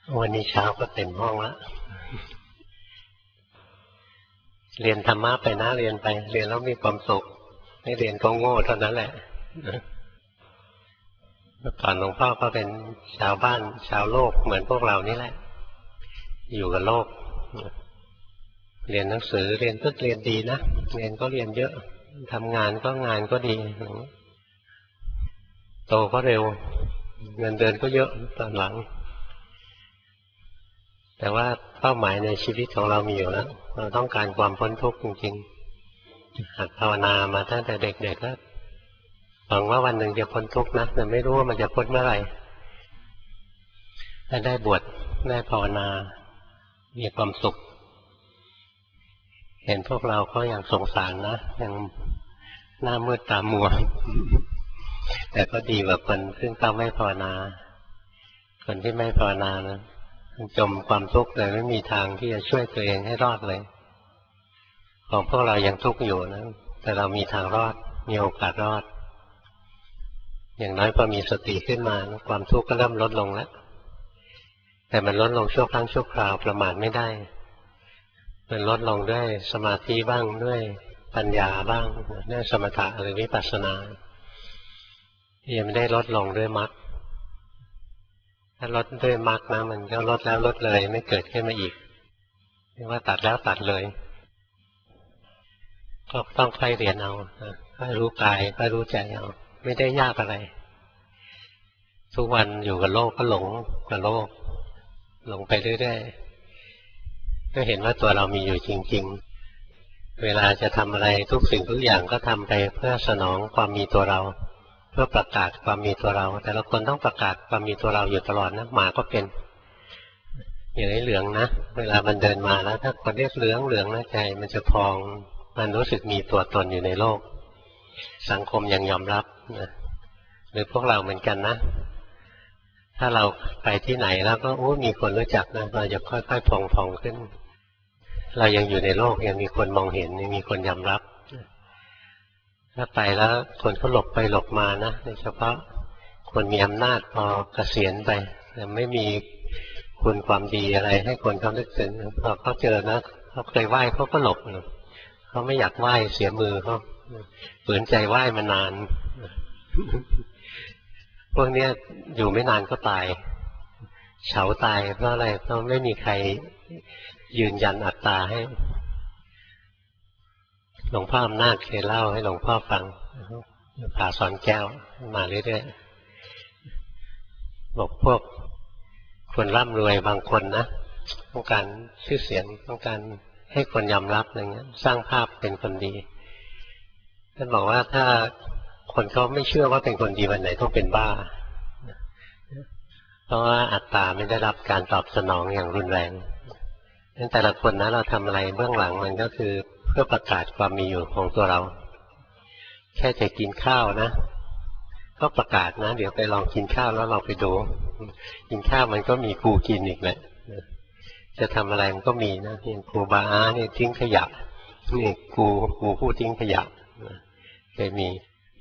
วันนี้เช้าก็เต็มห้องแล้วเรียนธรรมะไปนะเรียนไปเรียนแล้วมีความสุขไม่เรียนก็โง่เท่านั้นแหละเมื่อก่อนหลวงพ่อก็เป็นชาวบ้านชาวโลกเหมือนพวกเรานี่แหละอยู่กับโลกเรียนหนังสือเรียนก็เรียนดีนะเรียนก็เรียนเยอะทำงานก็งานก็ดีโตก็เร็วเงินเดือนก็เยอะตอนหลังแต่ว่าเป้าหมายในชีวิตของเรามีอยู่แล้วเราต้องการความพ้นทุกข์จริงๆหัดภาวนามาตั้งแต่เด็กๆแล้วหวังว่าวันหนึ่งจะพ้นทุกข์นะแต่ไม่รู้ว่ามันจะพ้นเมื่อไหร่ถ้าได้บวชได้ภาวนามีความสุขเห็นพวกเราก็ยังสงสารนะยังหน้ามืดตามัวแต่ก็ดีกว่าคนซึ่งต้องไม่ภาวนาคนที่ไม่ภาวนานะจมความทุกข์เลยไม่มีทางที่จะช่วยตัวเองให้รอดเลยของพวกเรายังทุกข์อยู่นะแต่เรามีทางรอดมีโอกาสรอดอย่างน้อยพอมีสติขึ้นมาความทุกข์ก็เริ่มลดลงแล้วแต่มันลดลงชั่วครั้งชั่วคราวประมาทไม่ได้มันลดลงด้วยสมาธิบ้างด้วยปัญญาบ้างด้วยสมถะหรือวิปัสสนายังไม่ได้ลดลงด้วยมรรคถ้าลดด้วยมรรคนะมันก็ลดแล้วลดเลยไม่เกิดขึ้นมาอีกเรียกว่าตัดแล้วตัดเลยก็ต้องค่อยเรียนเอาค่อยรู้กายค่อยรู้ใจเอาไม่ได้ยากอะไรทุกวันอยู่กับโลกก็หลงกับโลกหลงไปเรื่อยๆก็เห็นว่าตัวเรามีอยู่จริงๆเวลาจะทำอะไรทุกสิ่งทุกอย่างก็ทำไปเพื่อสนองความมีตัวเราเพื่อประกาศความมีตัวเราแต่ละคนต้องประกาศความมีตัวเราอยู่ตลอดนะหมาก็เป็นอย่างไอ้เหลืองนะเวลามันเดินมาแล้วถ้าคนเรียกเหลืองเหลืองนะใจมันจะพองมันรู้สึกมีตัวตนอยู่ในโลกสังคมยังยอมรับนะหรือพวกเราเหมือนกันนะถ้าเราไปที่ไหนแล้วก็มีคนรู้จักนะเราจะค่อยๆพองขึ้นเรายังอยู่ในโลกยังมีคนมองเห็นยังมีคนยอมรับถ้าไปแล้วคนเขาหลบไปหลบมานะโดยเฉพาะคนมีอำนาจพอเกษียณไปแต่ไม่มีคุณความดีอะไรให้คนเขานึกถึงพอเขาเจอนะเขาเคยไหว้เขาก็หลบเขาไม่อยากไหว้เสียมือเขาฝืนใจไหว้มานานพวกนี้อยู่ไม่นานก็ตายเฉาตายเพราะอะไรเพราะไม่มีใครยืนยันอัตตาให้หลวงพ่ออำนาจเคยเล่าให้หลวงพ่อฟังผาสอนแก้วมาเรื่อยๆบอกพวกคนร่ำรวยบางคนนะต้องการชื่อเสียงต้องการให้คนยอมรับอะไรเงี้ยสร้างภาพเป็นคนดีท่านบอกว่าถ้าคนเขาไม่เชื่อว่าเป็นคนดีวันไหนต้องเป็นบ้าเพราะว่าอัตตาไม่ได้รับการตอบสนองอย่างรุนแรงนั้นแต่ละคนนะเราทำอะไรเบื้องหลังมันก็คือเพื่อประกาศความมีอยู่ของตัวเราแค่จะกินข้าวนะก็ประกาศนะเดี๋ยวไปลองกินข้าวแล้วเราไปดูกินข้าวมันก็มีกูกินอีกแหละจะทำอะไรมันก็มีนะอย่างครูบาอาเนี่ยทิ้งขยะนี่กูผู้ทิ้งขยะเคยมี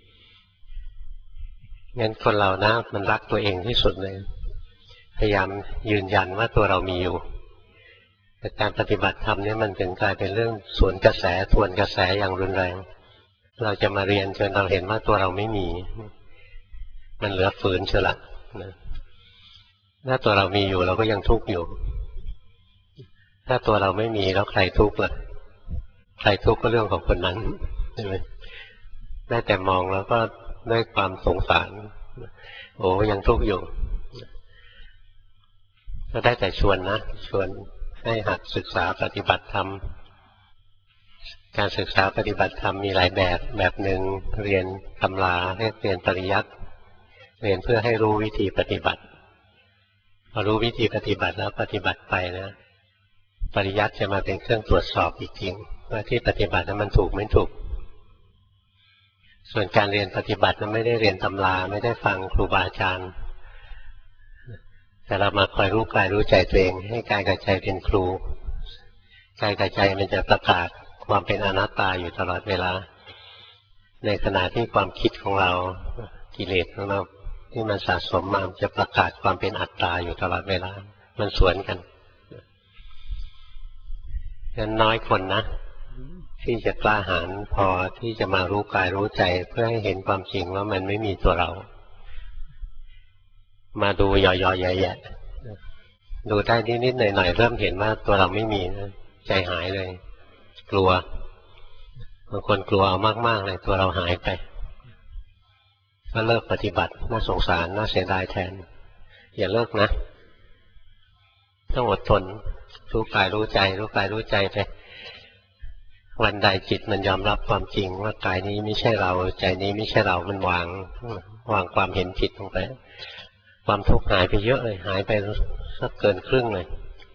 งั้นคนเรานะมันรักตัวเองที่สุดเลยพยายามยืนยันว่าตัวเรามีอยู่แต่การปฏิบัติธรรมเนี่ยมันถึงกลายเป็นเรื่องสวนกระแสทวนกระแสอย่างรุนแรงเราจะมาเรียนจนเราเห็นว่าตัวเราไม่มีมันเหลือฝืนเชียวละถ้าตัวเรามีอยู่เราก็ยังทุกข์อยู่ถ้าตัวเราไม่มีแล้วใครทุกข์ล่ะใครทุกข์ก็เรื่องของคนนั้นใช่ไหมได้แต่มองแล้วก็ด้วยความสงสารยังทุกข์อยู่ก็ได้แต่ชวนนะชวนให้หัดศึกษาปฏิบัติธรรมการศึกษาปฏิบัติธรรมมีหลายแบบหนึ่งเรียนตำราเรียนปริยัติเรียนเพื่อให้รู้วิธีปฏิบัติพอรู้วิธีปฏิบัติแล้วปฏิบัติไปนะปริยัติจะมาเป็นเครื่องตรวจสอบอีกทีว่าที่ปฏิบัตินั้นมันถูกไม่ถูกส่วนการเรียนปฏิบัตินั้นไม่ได้เรียนตำราไม่ได้ฟังครูบาอาจารย์แต่เรามาคอยรู้กายรู้ใจตัวเองให้กายกับใจเป็นครูกายกับใจมันจะประกาศความเป็นอนัตตาอยู่ตลอดเวลาในขณะที่ความคิดของเรากิเลสของเราที่มันสะสมมาจะประกาศความเป็นอัตตาอยู่ตลอดเวลามันสวนกันงั้นน้อยคนนะที่จะกล้าหาญพอที่จะมารู้กายรู้ใจเพื่อให้เห็นความจริงว่ามันไม่มีตัวเรามาดูย่อๆแย่ๆดูได้นิดๆหน่อยๆเริ่มเห็นว่าตัวเราไม่มีนะใจหายเลยกลัวบางคนกลัวเอามากๆเลยตัวเราหายไปก็เลิกปฏิบัติน่าสงสารน่าเสียดายแทนอย่าเลิกนะต้องอดทนรู้กายรู้ใจรู้กายรู้ใจไปวันใดจิตมันยอมรับความจริงว่ากายนี้ไม่ใช่เราใจนี้ไม่ใช่เรามันวางความเห็นผิดลงไปความทุกข์หายไปเยอะเลยหายไปสักเกินครึ่งเลย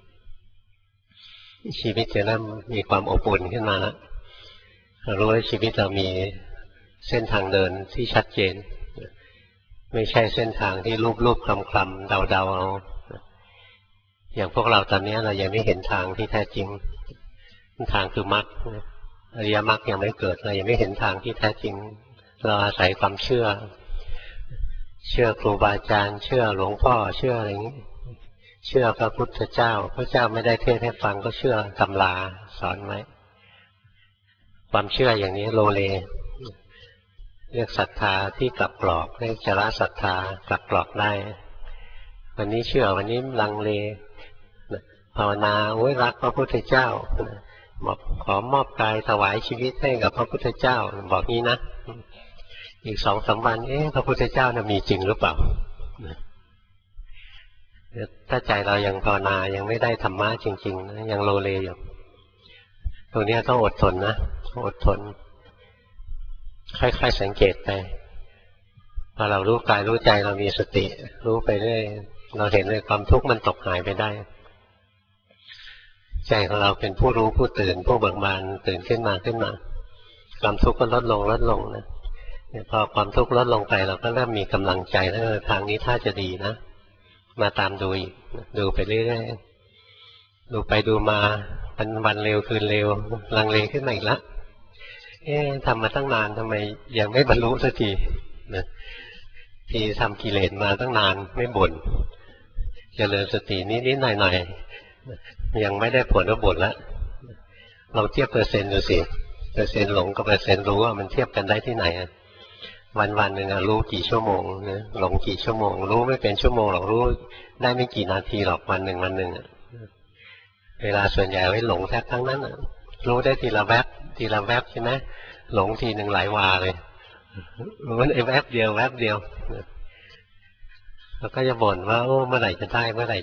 ชีวิตจะเริ่มมีความอบอุ่นขึ้นมาแล้วเรารู้ว่าชีวิตเรามีเส้นทางเดินที่ชัดเจนไม่ใช่เส้นทางที่ลูบๆคลำๆเดาๆเอาอย่างพวกเราตอนนี้เรายังไม่เห็นทางที่แท้จริงทางคือมรรคอริยมรรคยังไม่เกิดเรายังไม่เห็นทางที่แท้จริงเราอาศัยความเชื่อครูบาอาจารย์เชื่อหลวงพ่อเชื่ออะไรอย่างนี้เชื่อพระพุทธเจ้าพระเจ้าไม่ได้เทศให้ฟังก็เชื่อตำราสอนไว้ความเชื่ออย่างนี้โลเลเรียกศรัทธาที่กลับกรอกเรียกจระศรัทธากลับกรอกได้วันนี้เชื่อวันนี้ลังเลภาวนาโอ้ยรักพระพุทธเจ้าบอกขอมอบกายถวายชีวิตให้กับพระพุทธเจ้าบอกนี้นะอีก2-3 วันพระพุทธเจ้ามีจริงหรือเปล่าถ้าใจเรายังภาวนายังไม่ได้ธรรมะจริงๆนะยังโลเลอยู่ตรงนี้ต้องอดทนนะอดทนค่อยๆสังเกตไปพอเรารู้กายรู้ใจเรามีสติรู้ไปเรื่อยเราเห็นเลยความทุกข์มันตกหายไปได้ใจของเราเป็นผู้รู้ผู้ตื่นผู้เบิกบานตื่นขึ้นมาความทุกข์ก็ลดลงนะพอความทุกข์ลดลงไปเราก็เริ่มมีกำลังใจแล้วทางนี้ถ้าจะดีนะมาตามดูอีกดูไปเรื่อยๆดูไปดูมาวันเร็วคืนเร็วลังเลขึ้นมาอีกแล้วทำมาตั้งนานทำไมยังไม่บรรลุสักทีนะที่ทำกิเลสมาตั้งนานไม่บ่นเจริญสตินิดๆหน่อยๆยังไม่ได้ผลก็บ่นแล้วเราเทียบเปอร์เซ็นต์ดูสิเปอร์เซ็นต์หลงกับเปอร์เซ็นต์รู้ว่ามันเทียบกันได้ที่ไหนวันหนึ่งรู้กี่ชั่วโมงนะหลงกี่ชั่วโมงรู้ไม่เป็นชั่วโมงหรอกรู้ได้ไม่กี่นาทีหรอกวันหนึ่งเวลาส่วนใหญ่ไว้หลงแทบทั้งนั้นรู้ได้ทีละแวบใช่ไหมหลงทีหนึ่งหลายวาเลยรู้ไอ้แวบเดียวแล้วก็จะบ่นว่าโอ้เมื่อไหร่จะได้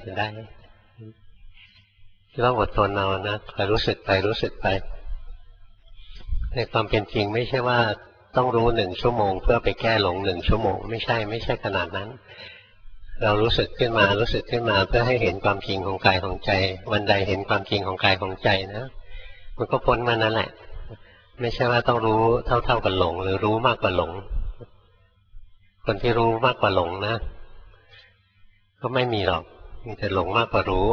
ต้องอดทนเอานะคอยรู้สึกไปในความเป็นจริงไม่ใช่ว่าต้องรู้1 ชั่วโมงเพื่อไปแก้หลง1 ชั่วโมงไม่ใช่ขนาดนั้นเรารู้สึกขึ้นมาเพื่อให้เห็นความจริงของกายของใจวันใดเห็นความจริงของกายของใจนะมันก็พ้นมานั่นแหละไม่ใช่ว่าต้องรู้เท่ากันหลงหรือรู้มากกว่าหลงคนที่รู้มากกว่าหลงนะก็ไม่มีหรอกมีแต่หลงมากกว่ารู้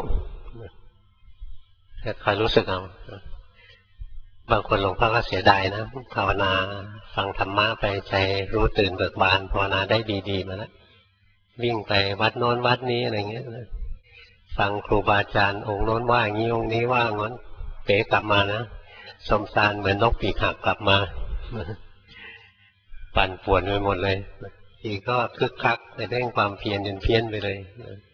แต่คอยรู้สึกเอาบางคนหลวงพ่อก็เสียดายนะภาวนาฟังธรรมะไปใจรู้ตื่นเบิกบานภาวนาได้ดีๆมาแล้ววิ่งไปวัดโน้นวัดนี้อะไรเงี้ยฟังครูบาอาจารย์องค์โน้นว่างี้องค์นี้ว่างั้นเป๋กลับมานะสมสารเหมือนนกปีกหักกลับมาปั่นป่วนไปหมดเลยทีก็คึกคักแต่เร่งความเพียรจนเพี้ยนไปเลย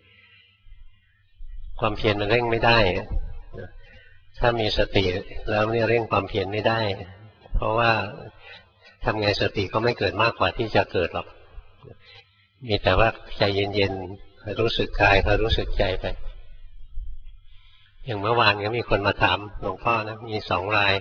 ความเพียรมันเร่งไม่ได้ถ้ามีสติแล้วเนี่ยเร่งความเพียรไม่ได้เพราะว่าทำไงสติก็ไม่เกิดมากกว่าที่จะเกิดหรอกมีแต่ว่าใจเย็นๆรู้สึกกายรู้สึกใจไปอย่างเมื่อวานก็มีคนมาถามหลวงพ่อนะมี2 ราย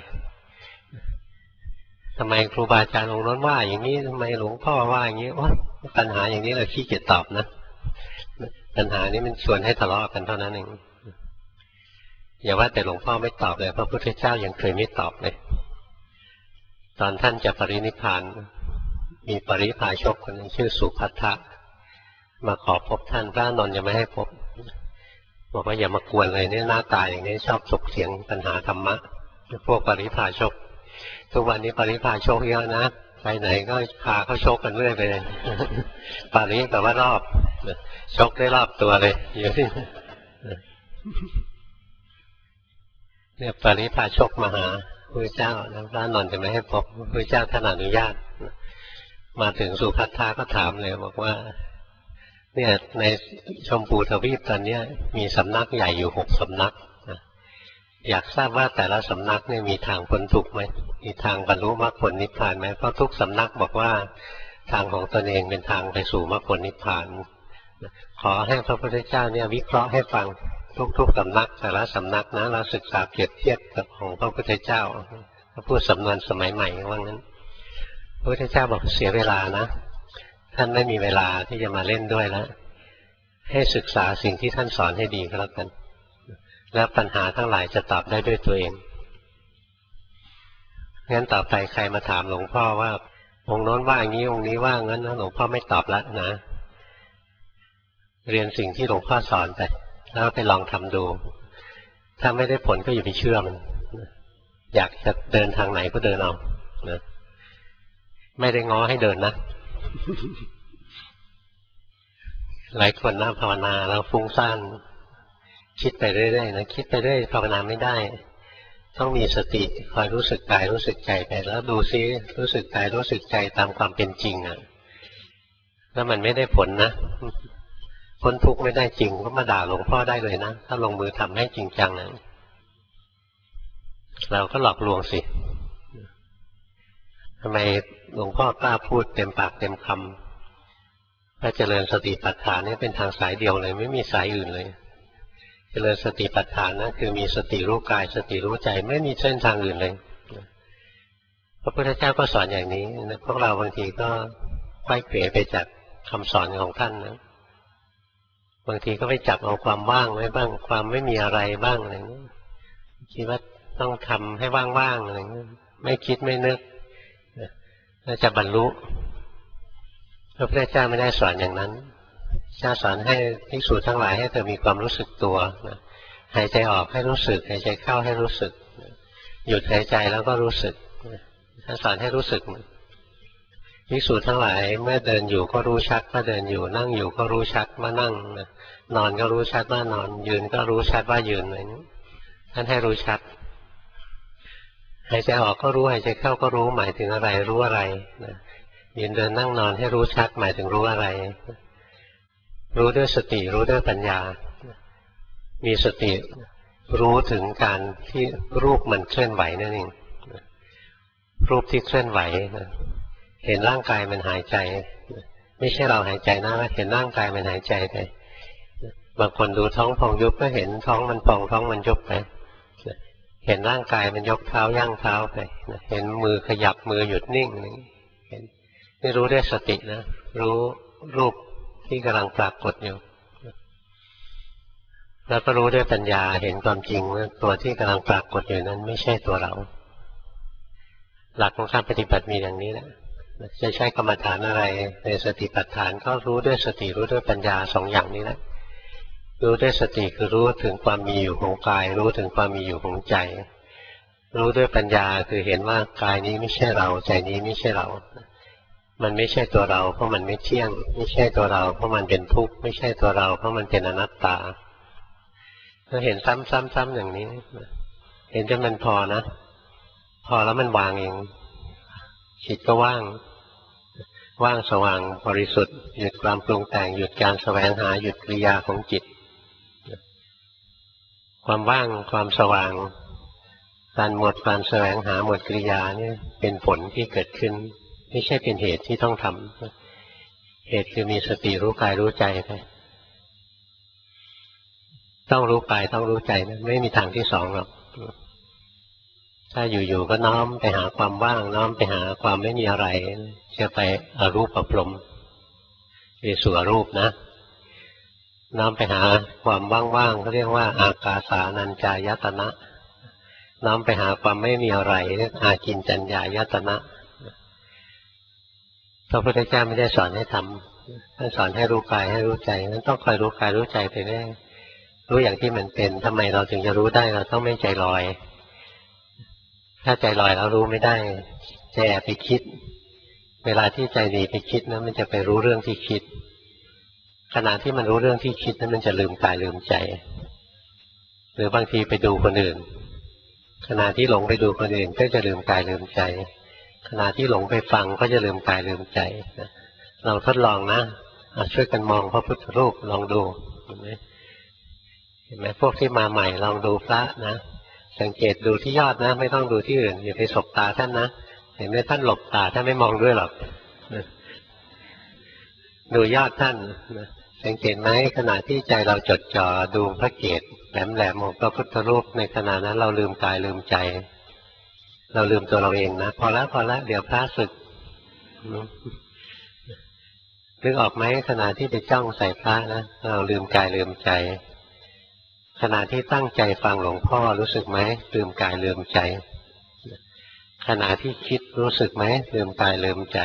ทำไมครูบาอาจารย์องค์นั้นว่าอย่างนี้ทำไมหลวงพ่อว่าอย่างนี้ปัญหาอย่างนี้เราขี้เกียจตอบนะปัญหานี้มันชวนให้ทะเลาะกันเท่านั้นเองอย่าว่าแต่หลวงพ่อไม่ตอบเลยพระพุทธเจ้ายังเคยไม่ตอบเลยตอนท่านจะปรินิพพานมีปริพาชกคนนึงชื่อสุภัททะมาขอพบท่านพระนนท์ยังไม่ให้พบบอกว่าอย่ามากวนเลยเนี่ยหน้าตาอย่างนี้ชอบถกเถียงปัญหาธรรมะพวกปริพาชกทุกวันนี้ปริพาชกเยอะนะไปไหนก็พาเขาชกกันเรื่อยไปเลยปาริแปลว่ารอบชกได้รอบตัวเลยอยู่ที่เนี่ยปริพาชกมาหาพระเจ้าแล้วพระนนท์จะไม่ให้พบพระเจ้าท่านอนุญาตมาถึงสุภัททาก็ถามเลยบอกว่าเนี่ยในชมพูทวีปตอนนี้มีสำนักใหญ่อยู่6 สำนักอยากทราบว่าแต่ละสำนักเนี่ยมีทางพ้นทุกข์ไหมมีทางบรรลุมรรคผลนิพพานไหมเพราะทุกสำนักบอกว่าทางของตนเองเป็นทางไปสู่มรรคผลนิพพานขอให้พระพุทธเจ้าเนี่ยวิเคราะห์ให้ฟังทุกสำนักแต่ละสำนักนะเราศึกษาเปรียบเทียบกับของพระพุทธเจ้าถ้าพูดสำนวนสมัยใหม่ว่างั้นพระพุทธเจ้าบอกเสียเวลานะท่านไม่มีเวลาที่จะมาเล่นด้วยแล้วให้ศึกษาสิ่งที่ท่านสอนให้ดีก็แล้วกันแล้วปัญหาทั้งหลายจะตอบได้ด้วยตัวเองงั้นต่อไปใครมาถามหลวงพ่อว่าองค์โน้นว่าอย่างนี้องค์นี้ว่างั้นหลวงพ่อไม่ตอบแล้วนะเรียนสิ่งที่หลวงพ่อสอนไปแล้วไปลองทำดูถ้าไม่ได้ผลก็อย่าไปเชื่อมันอยากจะเดินทางไหนก็เดินเอานะไม่ได้ง้อให้เดินนะ หลายคนนั่งภาวนาแล้วฟุ้งซ่านคิดไปเรื่อยๆนะคิดไปเรื่อยภาวนาไม่ได้ต้องมีสติคอยรู้สึกกายรู้สึกใจไปแล้วดูซิรู้สึกกายรู้สึกใจตามความเป็นจริงอ่ะถ้ามันไม่ได้ผลนะพ้นทุกข์ไม่ได้จริงก็มาด่าหลวงพ่อได้เลยนะถ้าลงมือทำให้จริงจังนะเราก็หลอกลวงสิทำไมหลวงพ่อกล้าพูดเต็มปากเต็มคำถ้าเจริญสติปัฏฐานนี่เป็นทางสายเดียวเลยไม่มีสายอื่นเลยเจริญสติปัฏฐานนะคือมีสติรู้กายสติรู้ใจไม่มีเส้นทางอื่นเลยพระพุทธเจ้าก็สอนอย่างนี้นะพวกเราบางทีก็ไขว้เขวไปจากคำสอนของท่านนะบางทีก็ไปจับเอาความว่างไว้บ้างความไม่มีอะไรบ้างอะไรนี้คิดว่าต้องทำให้ว่างๆอะไรนี้ไม่คิดไม่นึกแล้วจะบรรลุพระพุทธเจ้าไม่ได้สอนอย่างนั้นเจ้าสอนให้ภิกษุทั้งหลายให้เธอมีความรู้สึกตัวหายใจออกให้รู้สึกหายใจเข้าให้รู้สึกหยุดหายใจแล้วก็รู้สึกท่านสอนให้รู้สึกภิกษุทั้งหลายเมื่อเดินอยู่ก็รู้ชัดว่าเดินอยู่นั่งอยู่ก็รู้ชัดว่านั่งนอนก็รู้ชัดว่านอนยืนก็รู้ชัดว่ายืนอะไรนี้ท่านให้รู้ชัดหายใจออกก็รู้หายใจเข้าก็รู้หมายถึงอะไรรู้อะไรยืนเดินนั่งนอนให้รู้ชัดหมายถึงรู้อะไรรู้ด้วยสติรู้ด้วยปัญญามีสติรู้ถึงการที่รูปมันเคลื่อนไหวนั่นเองรูปที่เคลื่อนไหวเห็นร่างกายมันหายใจไม่ใช่เราหายใจนะเห็นร่างกายมันหายใจไปบางคนดูท้องพองยุบก็เห็นท้องมันพองท้องมันยุบไปเห็นร่างกายมันยกเท้าย่างเท้าไปเห็นมือขยับมือหยุดนิ่งนี่รู้ด้วยสตินะรู้รูปที่กำลังปรากฏอยู่แล้วก็รู้ด้วยปัญญาเห็นความจริงว่าตัวที่กำลังปรากฏอยู่นั้นไม่ใช่ตัวเราหลักของการปฏิบัติมีอย่างนี้แหละจะใช้กรรมฐานอะไรในสติปัฏฐานก็รู้ด้วยสติรู้ด้วยปัญญาสองอย่างนี้แหละรู้ด้วยสติคือรู้ถึงความมีอยู่ของกายรู้ถึงความมีอยู่ของใจรู้ด้วยปัญญาคือเห็นว่ากายนี้ไม่ใช่เราใจนี้ไม่ใช่เรามันไม่ใช่ตัวเราเพราะมันไม่เที่ยงไม่ใช่ตัวเราเพราะมันเป็นทุกข์ไม่ใช่ตัวเราเพราะมันเป็นอนัตตาเราเห็นซ้ำๆอย่างนี้เห็นจนมันพอนะพอแล้วมันวางเองจิตก็ว่างสว่างบริสุทธิ์หยุดความปรุงแต่งหยุดการแสวงหาหยุดกิริยาของจิตความว่างความสว่างการหมดการแสวงหาหมดกิริยาเนี่ยเป็นผลที่เกิดขึ้นไม่ใช่เป็นเหตุที่ต้องทำเหตุคือมีสติรู้กายรู้ใจไปต้องรู้กายต้องรู้ใจนะไม่มีทางที่สองหรอกถ้าอยู่ๆก็น้อมไปหาความว่างน้อมไปหาความไม่มีอะไรจะไปอรูปพรหมไปสู่อรูปนะน้อมไปหาความว่างๆเขาเรียกว่าอากาสานัญจายตนะน้อมไปหาความไม่มีอะไรเรียกอากินจัญญายตนะพระพุทธเจ้าไม่ได้สอนให้ทำท่านสอนให้รู้กายให้รู้ใจนั้นต้องคอยรู้กายรู้ใจไปเรื่อยรู้อย่างที่มันเป็นทำไมเราถึงจะรู้ได้เราต้องไม่ใจลอยถ้าใจลอยแล้วรู้ไม่ได้ใจแอบไปคิดเวลาที่ใจหนีไปคิดนะมันจะไปรู้เรื่องที่คิดขณะที่มันรู้เรื่องที่คิดนั้นมันจะลืมกายลืมใจรือบางทีไปดูคนอื่นขณะที่หลงไปดูคนอื่นก็จะลืมกายลืมใจขณะที่หลงไปฟังก็จะลืมกายลืมใจเราทดลองนะช่วยกันมองพระพุทธรูปลองดูเห็นไหมพวกที่มาใหม่ลองดูพระนะสังเกตดูที่ยอดนะไม่ต้องดูที่อื่นอย่าไปสบตาท่านนะเห็นไหมท่านหลบตาท่านไม่มองด้วยหรอกดูยอดท่านสังเกตไหมขณะที่ใจเราจดจ่อดูพระเกศแหลมๆของพระพุทธรูปในขณะนั้นเราลืมกายลืมใจเราลืมตัวเราเองนะพอแล้วเดี๋ยวพระสึกนึกออกไหมขณะที่ไปจ้องใส่พระนะเราลืมกายลืมใจขณะที่ตั้งใจฟังหลวงพ่อรู้สึกไหมลืมกายลืมใจขณะที่คิดรู้สึกไหมลืมกายลืมใจ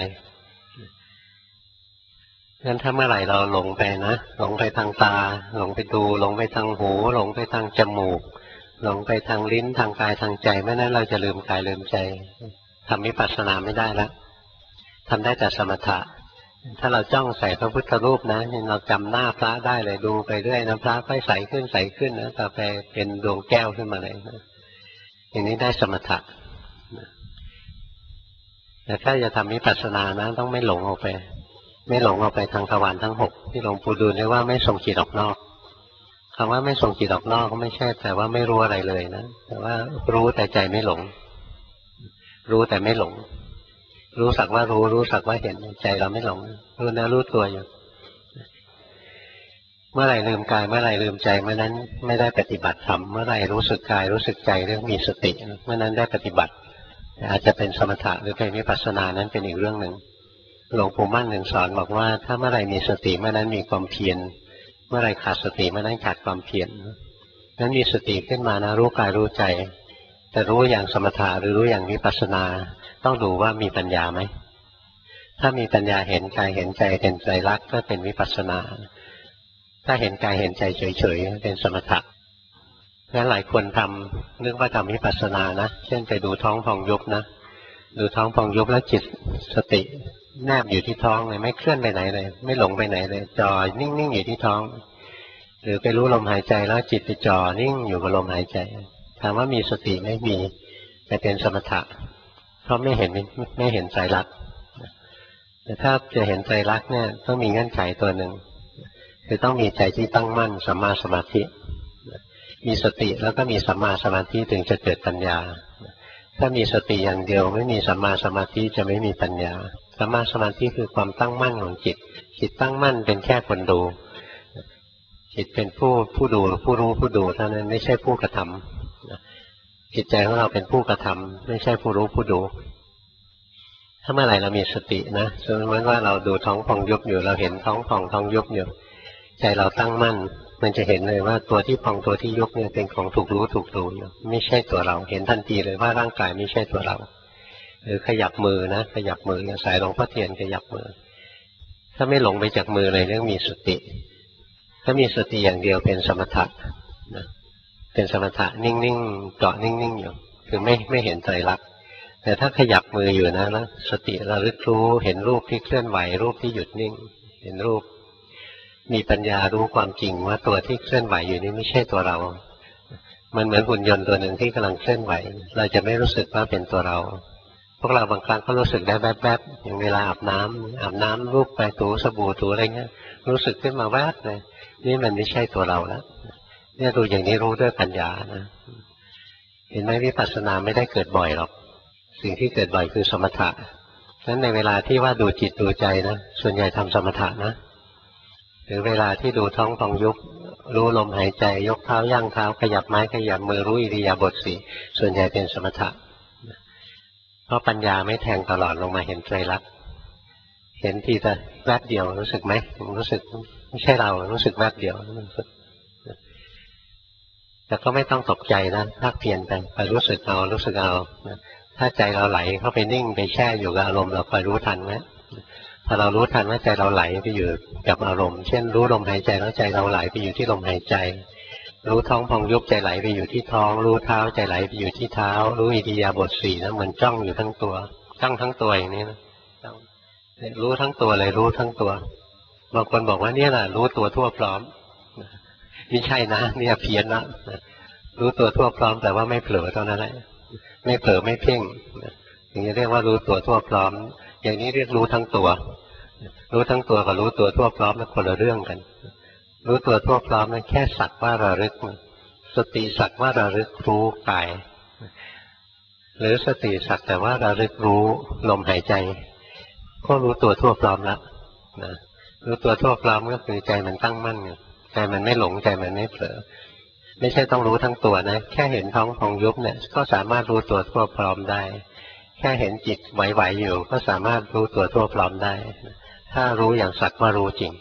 งั้นถ้าเมื่อไหร่เราหลงไปนะหลงไปทางตาหลงไปดูหลงไปทางหูหลงไปทางจมูกหลงไปทางลิ้นทางกายทางใจเมื่อนั้นเราจะลืมกายลืมใจทำวิปัสสนาไม่ได้แล้วทำได้แต่สมถะถ้าเราจ้องใส่พระพุทธรูปนะเราจำหน้าพระได้เลยดูไปเรื่อยนะพระค่อยใสขึ้นนะต่อไปเป็นดวงแก้วขึ้นมาเลยนะอย่างนี้ได้สมถะแต่ถ้าจะทำวิปัสสนานะต้องไม่หลงออกไปทางทวารทั้งหกที่หลวงปู่ดูลเรียกว่าไม่ส่งจิตออกนอกคำว่าไม่ส่งจิตออกนอกก็ไม่ใช่แต่ว่าไม่รู้อะไรเลยนะแต่ว่ารู้แต่ใจไม่หลงรู้แต่ไม่หลงรู้สักว่ารู้สักว่าเห็นใจเราไม่หลงรู้นะรู้ตัวอยู่เมื่อไหร่ลืมกายเมื่อไหร่ลืมใจเมื่อนั้นไม่ได้ปฏิบัติธรรมเมื่อไหร่รู้สึกกายรู้สึกใจเรื่องมีสติเมื่อนั้นได้ปฏิบัติอาจจะเป็นสมถะหรือเป็นวิปัสสนานั้นเป็นอีกเรื่องหนึ่งหลวงปู่มั่นหนึ่งสอนบอกว่าถ้าเมื่อไหร่มีสติเมื่อนั้นมีความเพียรเมื่อไหร่ขาดสติเมื่อนั้นขาดความเพียรนั้นมีสติขึ้นมานะรู้กายรู้ใจแต่รู้อย่างสมถะหรือรู้อย่างวิปัสสนาต้องดูว่ามีปัญญาไหมถ้ามีปัญญาเห็นกายเห็นใจเป็นไตรลักษณ์ก็เป็นวิปัสสนาถ้าเห็นกายเห็นใจเฉยๆเป็นสมถะงั้นหลายคนทำนึกว่าทำวิปัสสนานะเช่นไปดูท้องพองยุบนะดูท้องพองยุบแล้วจิตสติแนบอยู่ที่ท้องเลยไม่เคลื่อนไปไหนเลยไม่หลงไปไหนเลยจ่อนิ่งๆอยู่ที่ท้องหรือไปรู้ลมหายใจแล้วจิตไปจ่อนิ่งอยู่กับลมหายใจถามว่ามีสติไม่มีแต่เป็นสมถะเพราะไม่เห็นไตรลักษณ์แต่ถ้าจะเห็นไตรลักษณ์เนี่ยต้องมีเงื่อนไขตัวหนึ่งคือต้องมีใจที่ตั้งมั่นสัมมาสมาธิมีสติแล้วก็มีสัมมาสมาธิถึงจะเกิดปัญญาถ้ามีสติอย่างเดียวไม่มีสัมมาสมาธิจะไม่มีปัญญาสัมมาสมาธิคือความตั้งมั่นของจิตจิตตั้งมั่นเป็นแค่คนดูจิตเป็นผู้ดูผู้รู้ผู้ดูเท่านั้นไม่ใช่ผู้กระทำจิตใจของเราเป็นผู้กระทำไม่ใช่ผู้รู้ผู้ดูถ้าเมื่อไหร่เรามีสตินะสมมติว่าเราดูท้องพองยุบอยู่เราเห็นท้องพองท้องยุบอยู่ใจเราตั้งมั่นมันจะเห็นเลยว่าตัวที่พองตัวที่ยุบเนี่ยเป็นของถูกรู้ถูกดูอยู่ไม่ใช่ตัวเราเห็นทันทีเลยว่าร่างกายไม่ใช่ตัวเราหรือขยับมือนะขยับมืออย่างสายหลวงพ่อเทียนขยับมือถ้าไม่หลงไปจากมือเลยเรื่องมีสติถ้ามีสติอย่างเดียวเป็นสมถะนะเป็นสมถะนิ่งๆเกาะนิ่งๆอยู่คือไม่เห็นไตรลักษณ์แต่ถ้าขยับมืออยู่นะแล้วสติระลึกรู้เห็นรูปที่เคลื่อนไหวรูปที่หยุดนิ่งเห็นรูปมีปัญญารู้ความจริงว่าตัวที่เคลื่อนไหวอยู่นี่ไม่ใช่ตัวเรามันเหมือนหุ่นยนต์ตัวหนึ่งที่กำลังเคลื่อนไหวเราจะไม่รู้สึกว่าเป็นตัวเราพวกเราบางครั้งก็รู้สึกได้แวบๆอย่างเวลาอาบน้ำรูปไปถูสบู่ถูอะไรเงี้ยรู้สึกขึ้นมาแวบเลยนี่มันไม่ใช่ตัวเราแล้วเนี่ยดูอย่างนี้รู้ด้วยปัญญานะเห็นไหมวิปัสสนาไม่ได้เกิดบ่อยหรอกสิ่งที่เกิดบ่อยคือสมถะนั้นในเวลาที่ว่าดูจิตดูใจนะส่วนใหญ่ทำสมถะนะหรือเวลาที่ดูท้องพองยุบรู้ลมหายใจยกเท้าย่างเท้าขยับไม้ขยับมือรู้อิริยาบถสี่ส่วนใหญ่เป็นสมถะเพราะปัญญาไม่แทงตลอดลงมาเห็นไตรลักษณ์เห็นทีแต่แวบเดียวรู้สึกไหมรู้สึกไม่ใช่เรารู้สึกแวบเดียวแต่ก็ไม่ต้องตกใจนะภาคเพียรไปรู้สึกเอาถ้าใจเราไหลเข้าไปนิ่งไปแช่อยู่กับอารมณ์เราคอยรู้ทันไหมพอเรารู้ทันว่าใจเราไหลไปอยู่กับอารมณ์เช่นรู้ลมหายใจแล้วใจเราไหลไปอยู่ที่ลมหายใจรู้ท้องพองยุบใจไหลไปอยู่ที่ท้องรู้เท้าใจไหลไปอยู่ที่เท้ารู้อิริยาบถสี่นะเหมือนจ้องอยู่ทั้งตัวจ้องทั้งตัวอย่างนี้นะรู้ทั้งตัวเลยรู้ทั้งตัวบางคนบอกว่าเนี่ยแหละรู้ตัวทั่วพร้อมไม่ใช่นะเนี่ยเพี้ยนนะรู้ตัวทั่วพร้อมแต่ว่าไม่เผลอเท่านั้นแหละไม่เผลอไม่เพ่งอย่างนี้เรียกว่ารู้ตัวทั่วพร้อมอย่างนี้เรียกรู้ทั้งตัวรู้ทั้งตัวกับรู้ตัวทั่วพร้อมนั้นคนละเรื่องกันรู้ตัวทั่วพร้อมนั้นแค่สักว่าระลึกสติสักว่าระลึกรู้กายหรือสติสักแต่ว่าระลึกรู้ลมหายใจก็รู้ตัวทั่วพร้อมแล้วนะรู้ตัวทั่วพร้อมก็คือใจมันตั้งมั่นใจมันไม่หลงใจมันไม่เผลอไม่ใช่ต้องรู้ทั้งตัวนะแค่เห็นท้องพองยุบเนี่ยก็สามารถรู้ตัวทั่วพร้อมได้แค่เห็นจิตไหวๆอยู่ก็สามารถรู้ตัวทั่วพร้อมได้ถ้ารู้อย่างสักว่ารู้จริง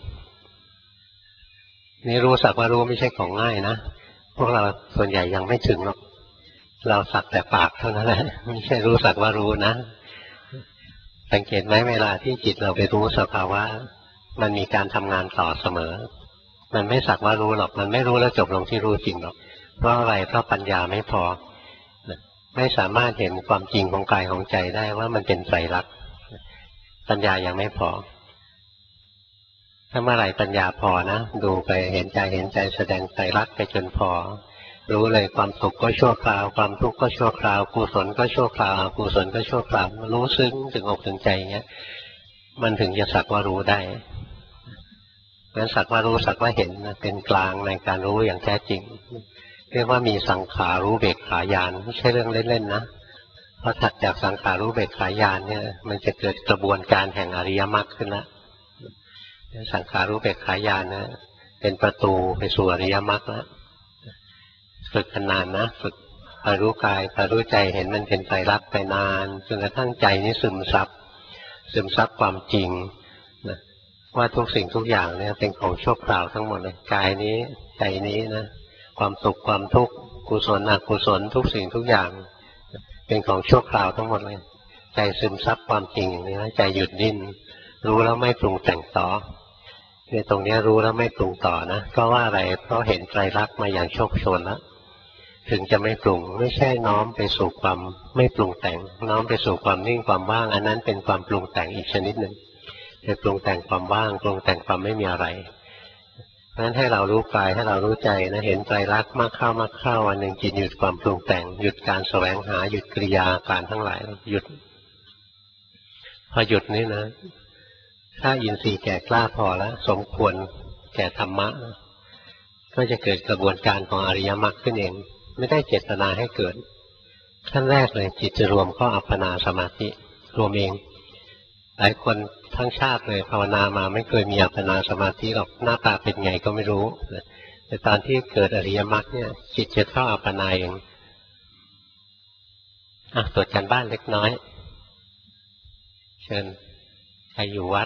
นี่รู้สักว่ารู้ไม่ใช่ของง่ายนะพวกเราส่วนใหญ่ยังไม่ถึงหรอกเราสักแต่ปากเท่านั้นแหละไม่ใช่รู้สักว่ารู้นะสังเกตไหมเวลาที่จิตเราไปรู้สภาวะมันมีการทำงานต่อเสมอมันไม่สักว่ารู้หรอกมันไม่รู้แล้วจบลงที่รู้จริงหรอกเพราะอะไรเพราะปัญญาไม่พอไม่สามารถเห็นความจริงของกายของใจได้ว่ามันเป็นไตรลักษณ์ปัญญายังไม่พอถ้าเมื่อไหร่ปัญญาพอนะดูไปเห็นใจแสดงไตรลักษณ์ไปจนพอรู้เลยความสุขก็ชั่วคราวความทุกข์ก็ชั่วคราวกุศลก็ชั่วคราวอกุศลก็ชั่วคราวรู้ซึ้งถึงอกถึงใจอย่างเงี้ยมันถึงจะสักว่ารู้ได้งั้นสักว่ารู้สักว่าเห็นเป็นกลางในการรู้อย่างแท้จริงเรียกว่ามีสังขารู้เบกขาญาณไม่ใช่เรื่องเล่นๆนะพอถัดจากสังขารู้เบกขาญาณเนี่ยมันจะเกิดกระบวนการแห่งอริยมรรคขึ้นแล้วสังขารู้เบกขาญาณนะเป็นประตูไปสู่อริยมรรคแล้วฝึกนานนะฝึกคอยรู้กายคอยรู้ใจเห็นมันเป็นไตรลักษณ์ไปนานจนกระทั่งใจนี้ซึมซับความจริงนะว่าทุกสิ่งทุกอย่างเนี่ยเป็นของชั่วคราวทั้งหมดเลยกายนี้ใจนี้นะความสุขความทุกข์กุศลอกุศลทุกสิ่งทุกอย่างเป็นของชั่วคราวทั้งหมดเลยใจซึมซับความจริงอย่างนี้ใจหยุดดิ้นรู้แล้วไม่ปรุงแต่งต่อในตรงนี้รู้แล้วไม่ปรุงต่อนะเพราะว่าอะไรเพราะเห็นไตรลักษณ์มาอย่างโชคโชนแล้วถึงจะไม่ปรุงไม่ใช่น้อมไปสู่ความไม่ปรุงแต่งน้อมไปสู่ความนิ่งความว่างอันนั้นเป็นความปรุงแต่งอีกชนิดหนึ่งจะปรุงแต่งความว่างปรุงแต่งความไม่มีอะไรเพราะฉะนั้นให้เรารู้กายให้เรารู้ใจนะเห็นไตรลักษณ์มากเข้าวันหนึ่งจิตหยุดความปรุงแต่งหยุดการแสวงหาหยุดกิริยาการทั้งหลายหยุดพอหยุดนี่นะถ้าอินทรีย์แก่กล้าพอแล้วสมควรแก่ธรรมะก็จะเกิดกระบวนการของอริยมรรคขึ้นเองไม่ได้เจตนาให้เกิดขั้นแรกเลยจิตจะรวมเข้าอัปปนาสมาธิรวมเองหลายคนทั้งชาติเลยภาวนามาไม่เคยมีอัปปนาสมาธิหรอกหน้าตาเป็นไงก็ไม่รู้แต่ตอนที่เกิดอริยมรรคเนี่ยจิตจะเข้าอัปปนาเองตรวจการบ้านเล็กน้อยเชิญใครอยู่วัด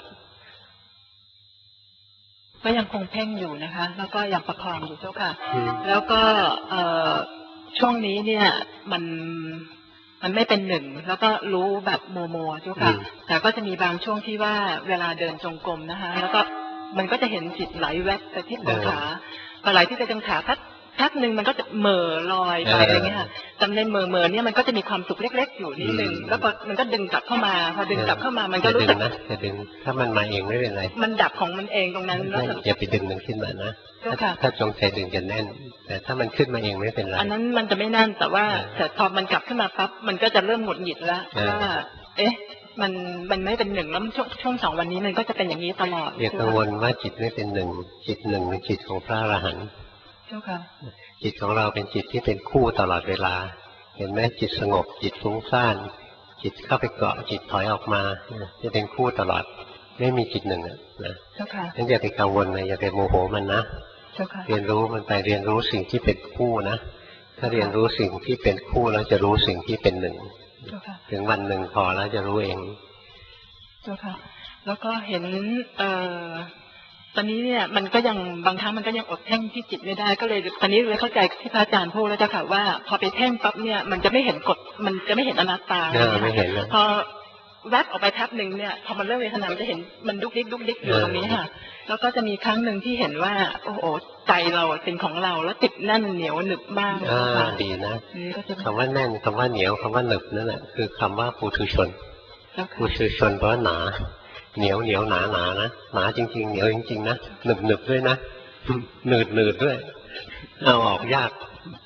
ก็ยังคงเพ่งอยู่นะคะแล้วก็ยังประคองอยู่เจ้าค่ะแล้วก็ช่วงนี้เนี่ยมันไม่เป็นหนึ่งแล้วก็รู้แบบโมเจ้าค่ะแต่ก็จะมีบางช่วงที่ว่าเวลาเดินจงกรมนะคะแล้วก็มันก็จะเห็นจิตไหลแวบไปที่ตรงขาพอไหลที่ตรงขาพักหนึ่งมันก็จะเหม่อลอยไปอะไรเงี้ยค่ะแต่ในเหม่อเนี่ยมันก็จะมีความสุขเล็กๆอยู่นิดนึงแล้วก็มันก็ดึงกลับเข้ามาพอดึงกลับเข้ามามันก็รู้สึกนะจะดึงถ้ามันมาเองไม่เป็นไรมันดับของมันเองตรงนั้นแล้วอย่าไปดึงมันขึ้นมานะถ้าจงใจดึงจะแน่นแต่ถ้ามันขึ้นมาเองไม่เป็นไรอันนั้นมันจะไม่แน่นแต่ว่าแต่พอมันกลับขึ้นมาปั๊บมันก็จะเริ่มหงุดหงิดแล้วว่ามันไม่เป็นหนึ่งแล้วช่วง2 วันนี้มันก็จะเป็นอย่างนี้ตลอดอย่ากังวลว่าจิตไม่เป็นหนึ่งจิตหนึ่งเป็นจิตของพระอรหันต์เจ้าค่ะจิตของเราเป็นจิตที่เป็นคู่ตลอดเวลาเห็นไหมจิตสงบจิตฟุ้งซ่านจิตเข้าไปเกาะจิตถอยออกมาจะเป็นคู่ตลอดไม่มีจิตหนึ่งนะเจ้าค่ะงั้นอย่าไปกังวลเลยอย่าไปโมโหมันนะเจ้าค่ะเรียนรู้มันไปเรียนรู้สิ่งที่เป็นคู่นะถ้าเรียนรู้สิ่งที่เป็นคู่แล้วจะรู้สิ่งที่เป็นหนึ่งถึงวันหนึ่งพอแล้วจะรู้เองเจ้าค่ะแล้วก็เห็นตอนนี้เนี่ยมันก็ยังบางครั้งมันก็ยังอดเพ่งที่จิตไม่ได้ก็เลยตอนนี้เลยเข้าใจที่พระอาจารย์พูดแล้วเจ้าค่ะว่าพอไปเพ่งปั๊บเนี่ยมันจะไม่เห็นกฎมันจะไม่เห็นอนัตตาไม่เห็นพอแวบออกไปแป๊บหนึ่งเนี่ยพอมันเริ่มเวทนามันจะเห็นมันดุกดิกอยู่ตรงนี้ค่ะแล้วก็จะมีครั้งหนึ่งที่เห็นว่าโอ้โหใจเราเป็นของเราแล้วติดแน่นเหนียวหนึบมากดีนะคำว่าแน่นคำว่าเหนียวคำว่าหนึบนั่นแหละคือคำว่าปุถุชนปุถุชนแปลว่าหนาเหนียวหนานะหนาจริงๆเหนียวจริงๆนะหนึบด้วยนะหนืดด้วยเอาออกยาก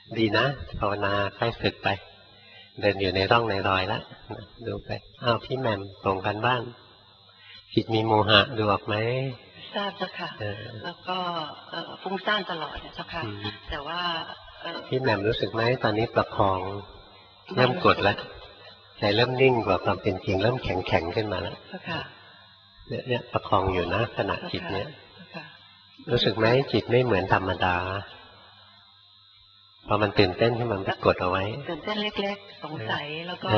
ดีนะภาวนาค่อยฝึกไปเดินอยู่ในร่องในรอยแล้วดูไปอ้าวพี่แหม่มส่งกันบ้านจิตมีโมหะดูออกไหมทราบเจ้าค่ะแล้วก็ฟุ้งซ่านตลอดเจ้าค่ะแต่ว่าพี่แหม่มรู้สึกไหมตอนนี้ประคองเริ่มกดแล้วใจเริ่มนิ่งกว่าความเป็นจริงเริ่มแข็งแข็งขึ้นมาแล้วเนี่ยประคองอยู่นะขณะจิตเนี้ยรู้สึกไหมจิตไม่เหมือนธรรมดาพอมันตื่นเต้นขึ้นมันไปกดเอาไว้ตื่นเต้นเล็กๆสงสัยแล้วก็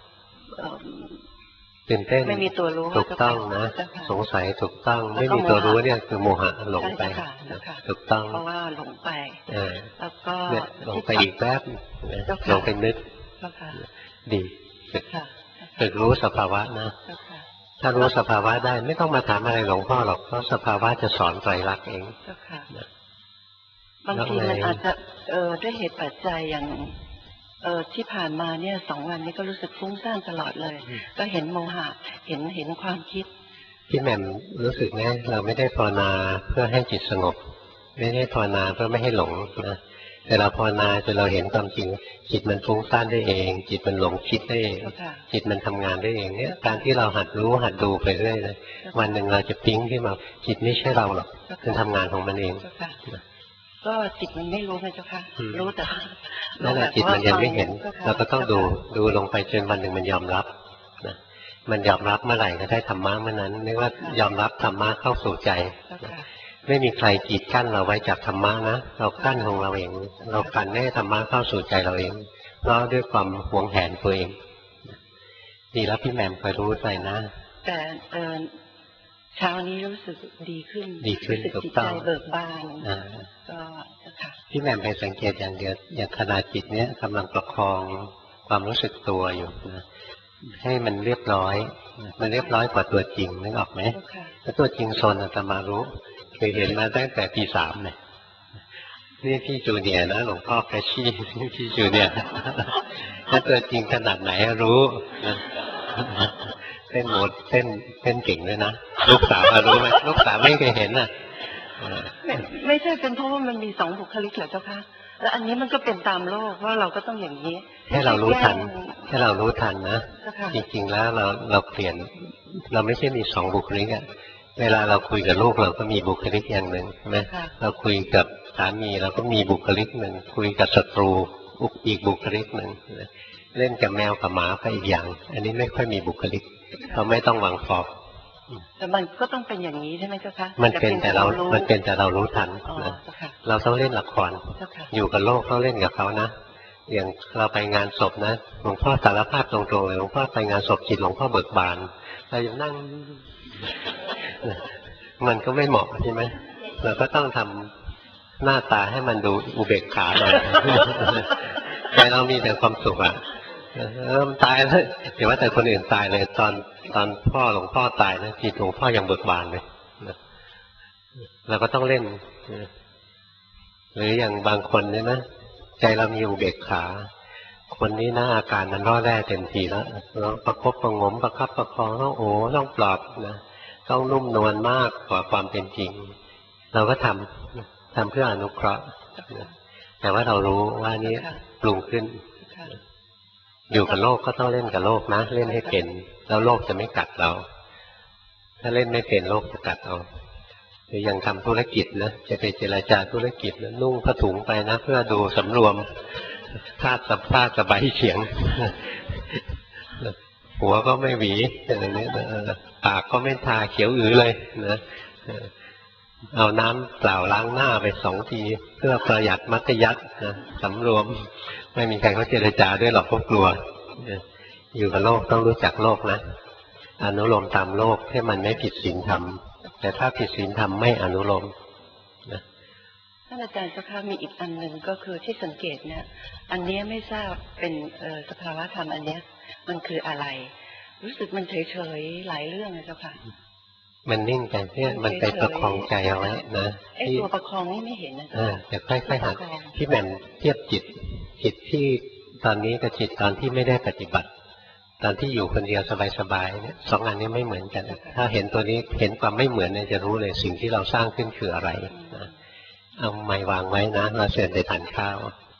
ตื่นเต้นไม่มีตัวรู้ถูกต้องนะสงสัยถูกต้องไม่มีตัวรู้เนี่ยคือโมหะหลงไปถูกต้องเพราะว่าหลงไปแล้วก็หลงไปอีกแป๊บหลงไปนึกดีฝึกรู้สภาวะนะถ้ารู้สภาวะได้ไม่ต้องมาถามอะไรหลวงพ่อหรอกเพราะสภาวะจะสอนไตรลักษณ์เองบางทีมันอาจจะด้วยเหตุปัจจัยอย่างที่ผ่านมาเนี่ย2 วันนี้ก็รู้สึกฟุ้งซ่านตลอดเลยก็เห็นโมหะเห็นความคิดพี่แหม่มรู้สึกไหมเราไม่ได้ภาวนาเพื่อให้จิตสงบไม่ได้ภาวนาเพื่อไม่ให้หลงนะแต่เราภาวนาจนเราเห็นความจริงจิตมันฟุ้งซ่านได้เองจิตมันหลงคิดได้เองจิตมันทำงานได้เองเนี่ยการที่เราหัดรู้หัดดูไปเรื่อยนะวันหนึ่งเราจะปิ๊งขึ้นมาจิตไม่ใช่เราหรอกมันทำงานของมันเองก็จิตมันไม่รู้ไงเจ้าค่ะรู้แต่นั่นแหละจิตมันยังไม่เห็นเราก็ต้องดูลงไปจนวันหนึ่งมันยอมรับนะมันยอมรับเมื่อไหร่ก็ได้ธรรมะเมื่อนั้นเรียกว่ายอมรับธรรมะเข้าสู่ใจไม่มีใครกีดกั้นเราไว้จากธรรมะนะเรากั้นของเราเองเรากันให้ธรรมะเข้าสู่ใจเราเองเพราะด้วยความหวงแหนตัวเองดีแล้วพี่แหม่มคอยรู้ไปนะแต่เช้านี้รู้สึกดีขึ้นถูกต้องเบิกบานก็พี่แหม่มไปสังเกตอย่างเดียวอย่างขณะจิตเนี้ยกำลังประคองความรู้สึกตัวอยู่นะให้มันเรียบร้อยมันเรียบร้อยกว่าตัวจริงนึกออกไหมถ้าตัวจริงโซนอาตมารู้เคยเห็นมาตั้งแต่ปี 3เนี่ยนี่พี่จูเนียร์นะหลวงพ่อแกชี้พี่จูเนียร์ถ้าตัวจริงขนาดไหนรู้เต้นหมดเต้นเก่งเลยนะลูกสาวรู้ไหมลูกสาวไม่เคยเห็นน่ะไม่ใช่เป็นเพราะว่ามันมี2 บุคลิกเหรอเจ้าคะแล้วอันนี้มันก็เป็นตามโลกว่าเราก็ต้องอย่างนี้ให้เรารู้ทันนะจริงๆแล้วเราเปลี่ยนเราไม่ใช่มี2 บุคลิกอะเวลาเราคุยกับลูกเราก็มีบุคลิกอย่างหนึ่งใช่ไหมเราคุยกับสามีเราก็มีบุคลิกหนึ่งคุยกับศัตรูอีกบุคลิกหนึ่งเล่นกับแมวกับหมาก็อีกอย่างอันนี้ไม่ค่อยมีบุคลิกเราไม่ต้องหวังฟอบแต่มันก็ต้องเป็นอย่างนี้ใช่ไหมเจ้าคะมันเป็นแต่เรารู้ทันนะเราต้องเล่นละครอยู่กับโลกต้องเล่นกับเขานะอย่างเราไปงานศพนะหลวงพ่อสารภาพตรงๆเลยหลวงพ่อไปงานศพจิตหลวงพ่อเบิกบานเราอยู่นั่งมันก็ไม่เหมาะใช่ไหมเราก็ต้องทำหน้าตาให้มันดูอุเบกขาหน่อยแต่เรามีแต่ความสุขอ่ะตายแล้วเดี๋ยวว่าแต่คนอื่นตายเลยตอนพ่อหลวงพ่อตายนะจิตหลวงพ่อยังเบิกบานเลยเราก็ต้องเล่นหรืออย่างบางคนเนี่ยนะใจเรามีอุเบกขาคนนี้นะอาการมันร่อแร่เต็มทีแล้วเราประคบประงมประคับประคองต้องปลอบนะต้องนุ่มนวลมากกว่าความเป็นจริงเราก็ทำเพื่ออนุเคราะห์แต่ว่าเรารู้ว่านี้ปรุงขึ้นอยู่กับโลกก็ต้องเล่นกับโลกนะเล่นให้เป็นแล้วโลกจะไม่กัดเราถ้าเล่นไม่เป็นโลกจะกัดเอาหรือยังทำธุรกิจนะจะไปเจรจาธุรกิจนะนุ่งผ้าถุงไปนะเพื่อดูสำรวมคาดสบายเฉียงหัวก็ไม่หวีอะไรเนี้ยปากก็ไม่ทาเขียวอือเลยนะเอาน้ำเปล่าล้างหน้าไป2 ทีเพื่อประหยัดมัธยัสถ์นะสำรวมไม่มีใครเขาเจรจาด้วยหรอกเพราะกลัวอยู่กับโลกต้องรู้จักโลกนะอนุโลมตามโลกให้มันไม่ผิดศีลธรรมแต่ถ้าผิดศีลธรรมไม่อนุโลมนะท่านอาจารย์เจ้าค่ะมีอีกอันหนึ่งก็คือที่สังเกตเนี่ยอันนี้ไม่ทราบเป็นสภาวะธรรมอันนี้มันคืออะไรรู้สึกมันเฉยๆหลายเรื่องนะเจ้าค่ะมันนิ่งไปเนี่ยมันไปประคองใจเอาไว้นะไอ้ตัวประคองนี่ไม่เห็นนะจะค่อยๆหัดที่แหม่มเทียบจิตที่ตอนนี้กับจิตตอนที่ไม่ได้ปฏิบัติตอนที่อยู่คนเดียวสบายๆเนี่ย2 อันนี้ไม่เหมือนกันถ้าเห็นตัวนี้เห็นความไม่เหมือนเนี่ยจะรู้เลยสิ่งที่เราสร้างขึ้นคืออะไรนะเอาไม้วางไว้นะเราเสร็จไปทานข้าว